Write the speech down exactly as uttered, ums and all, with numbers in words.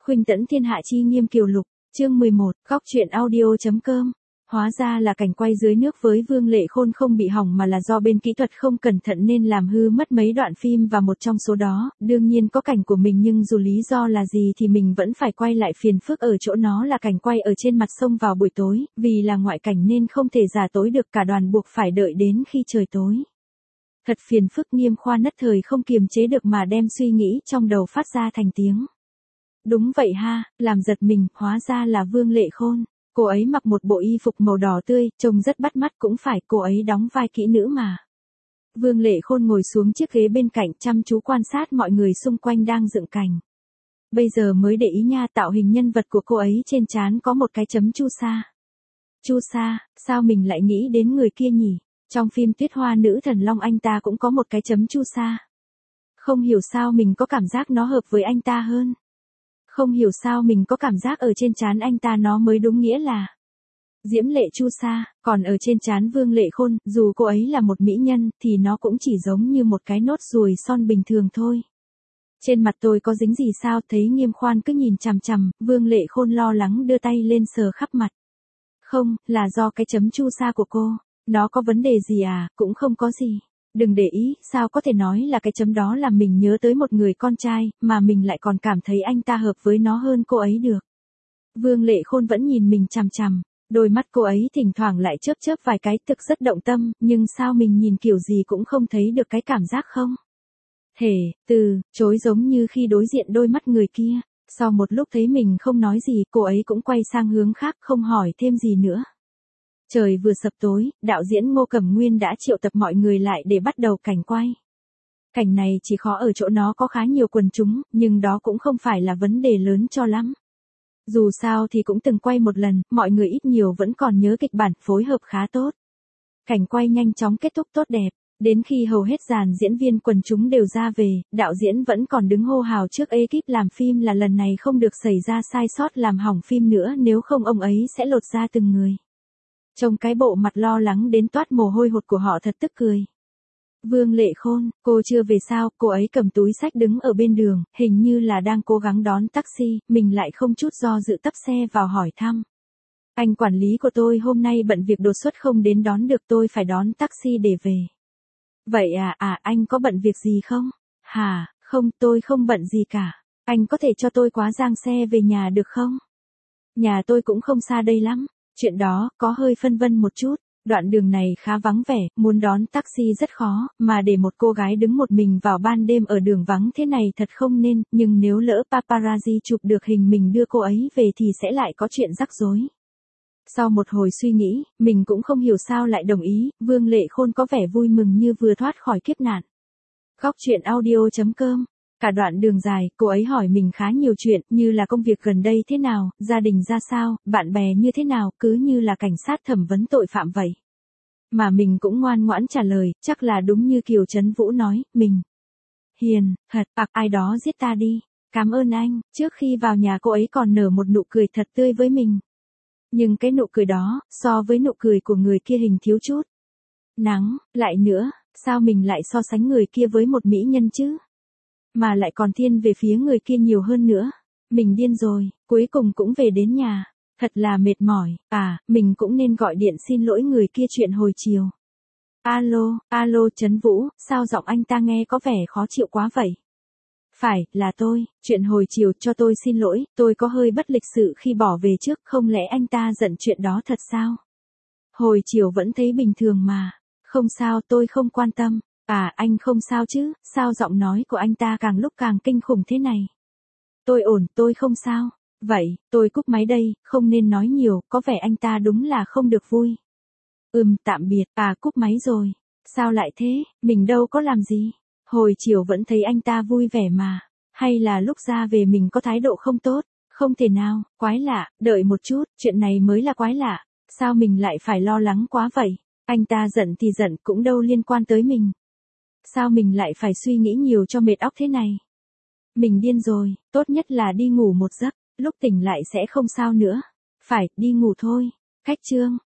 Khuynh tẫn thiên hạ chi nghiêm kiều lục, chương mười một, góc truyện audio.com. Hóa ra là cảnh quay dưới nước với Vương Lệ Khôn không bị hỏng mà là do bên kỹ thuật không cẩn thận nên làm hư mất mấy đoạn phim và một trong số đó, đương nhiên có cảnh của mình nhưng dù lý do là gì thì mình vẫn phải quay lại phiền phức ở chỗ nó là cảnh quay ở trên mặt sông vào buổi tối, vì là ngoại cảnh nên không thể giả tối được cả đoàn buộc phải đợi đến khi trời tối. Thật phiền phức Nghiêm Khoa nhất thời không kiềm chế được mà đem suy nghĩ trong đầu phát ra thành tiếng. Đúng vậy ha, làm giật mình, hóa ra là Vương Lệ Khôn. Cô ấy mặc một bộ y phục màu đỏ tươi, trông rất bắt mắt cũng phải, cô ấy đóng vai kỹ nữ mà. Vương Lệ Khôn ngồi xuống chiếc ghế bên cạnh chăm chú quan sát mọi người xung quanh đang dựng cảnh. Bây giờ mới để ý nha, tạo hình nhân vật của cô ấy trên trán có một cái chấm chu sa. Chu sa, sao mình lại nghĩ đến người kia nhỉ? Trong phim Tuyết Hoa Nữ Thần Long anh ta cũng có một cái chấm chu sa. Không hiểu sao mình có cảm giác nó hợp với anh ta hơn. Không hiểu sao mình có cảm giác ở trên trán anh ta nó mới đúng nghĩa là diễm lệ chu sa, còn ở trên trán Vương Lệ Khôn, dù cô ấy là một mỹ nhân, thì nó cũng chỉ giống như một cái nốt ruồi son bình thường thôi. Trên mặt tôi có dính gì sao? Thấy Nghiêm Khoan cứ nhìn chằm chằm, Vương Lệ Khôn lo lắng đưa tay lên sờ khắp mặt. Không, là do cái chấm chu sa của cô. Nó có vấn đề gì à? Cũng không có gì. Đừng để ý, sao có thể nói là cái chấm đó làm mình nhớ tới một người con trai, mà mình lại còn cảm thấy anh ta hợp với nó hơn cô ấy được. Vương Lệ Khôn vẫn nhìn mình chằm chằm, đôi mắt cô ấy thỉnh thoảng lại chớp chớp vài cái, thực rất động tâm, nhưng sao mình nhìn kiểu gì cũng không thấy được cái cảm giác không? Thể, từ, chối giống như khi đối diện đôi mắt người kia. Sau một lúc thấy mình không nói gì, cô ấy cũng quay sang hướng khác không hỏi thêm gì nữa. Trời vừa sập tối, đạo diễn Ngô Cẩm Nguyên đã triệu tập mọi người lại để bắt đầu cảnh quay. Cảnh này chỉ khó ở chỗ nó có khá nhiều quần chúng, nhưng đó cũng không phải là vấn đề lớn cho lắm. Dù sao thì cũng từng quay một lần, mọi người ít nhiều vẫn còn nhớ kịch bản, phối hợp khá tốt. Cảnh quay nhanh chóng kết thúc tốt đẹp, đến khi hầu hết dàn diễn viên quần chúng đều ra về, đạo diễn vẫn còn đứng hô hào trước ekip làm phim là lần này không được xảy ra sai sót làm hỏng phim nữa, nếu không ông ấy sẽ lột da từng người. Trông cái bộ mặt lo lắng đến toát mồ hôi hột của họ thật tức cười. Vương Lệ Khôn, cô chưa về sao? Cô ấy cầm túi xách đứng ở bên đường, hình như là đang cố gắng đón taxi, mình lại không chút do dự tấp xe vào hỏi thăm. Anh quản lý của tôi hôm nay bận việc đột xuất không đến đón được, tôi phải đón taxi để về. Vậy à, à anh có bận việc gì không? Hả, không, tôi không bận gì cả. Anh có thể cho tôi quá giang xe về nhà được không? Nhà tôi cũng không xa đây lắm. Chuyện đó, có hơi phân vân một chút, đoạn đường này khá vắng vẻ, muốn đón taxi rất khó, mà để một cô gái đứng một mình vào ban đêm ở đường vắng thế này thật không nên, nhưng nếu lỡ paparazzi chụp được hình mình đưa cô ấy về thì sẽ lại có chuyện rắc rối. Sau một hồi suy nghĩ, mình cũng không hiểu sao lại đồng ý, Vương Lệ Khôn có vẻ vui mừng như vừa thoát khỏi kiếp nạn. Góc truyện audio.com. Cả đoạn đường dài, cô ấy hỏi mình khá nhiều chuyện, như là công việc gần đây thế nào, gia đình ra sao, bạn bè như thế nào, cứ như là cảnh sát thẩm vấn tội phạm vậy. Mà mình cũng ngoan ngoãn trả lời, chắc là đúng như Kiều Trấn Vũ nói, mình hiền, thật, ặc, ai đó giết ta đi, cảm ơn anh. Trước khi vào nhà cô ấy còn nở một nụ cười thật tươi với mình. Nhưng cái nụ cười đó, so với nụ cười của người kia hình thiếu chút nắng, lại nữa, sao mình lại so sánh người kia với một mỹ nhân chứ? Mà lại còn thiên về phía người kia nhiều hơn nữa. Mình điên rồi, cuối cùng cũng về đến nhà. Thật là mệt mỏi, à, mình cũng nên gọi điện xin lỗi người kia chuyện hồi chiều. Alo, alo Trấn Vũ, sao giọng anh ta nghe có vẻ khó chịu quá vậy? Phải, là tôi, chuyện hồi chiều cho tôi xin lỗi, tôi có hơi bất lịch sự khi bỏ về trước, không lẽ anh ta giận chuyện đó thật sao? Hồi chiều vẫn thấy bình thường mà. Không sao, tôi không quan tâm. À, anh không sao chứ, sao giọng nói của anh ta càng lúc càng kinh khủng thế này? Tôi ổn, tôi không sao. Vậy, tôi cúp máy đây, không nên nói nhiều, có vẻ anh ta đúng là không được vui. Ừm, tạm biệt, à cúp máy rồi. Sao lại thế, mình đâu có làm gì. Hồi chiều vẫn thấy anh ta vui vẻ mà. Hay là lúc ra về mình có thái độ không tốt? Không thể nào, quái lạ, đợi một chút, chuyện này mới là quái lạ. Sao mình lại phải lo lắng quá vậy? Anh ta giận thì giận cũng đâu liên quan tới mình. Sao mình lại phải suy nghĩ nhiều cho mệt óc thế này? Mình điên rồi, tốt nhất là đi ngủ một giấc, lúc tỉnh lại sẽ không sao nữa. Phải, đi ngủ thôi. Cách chương.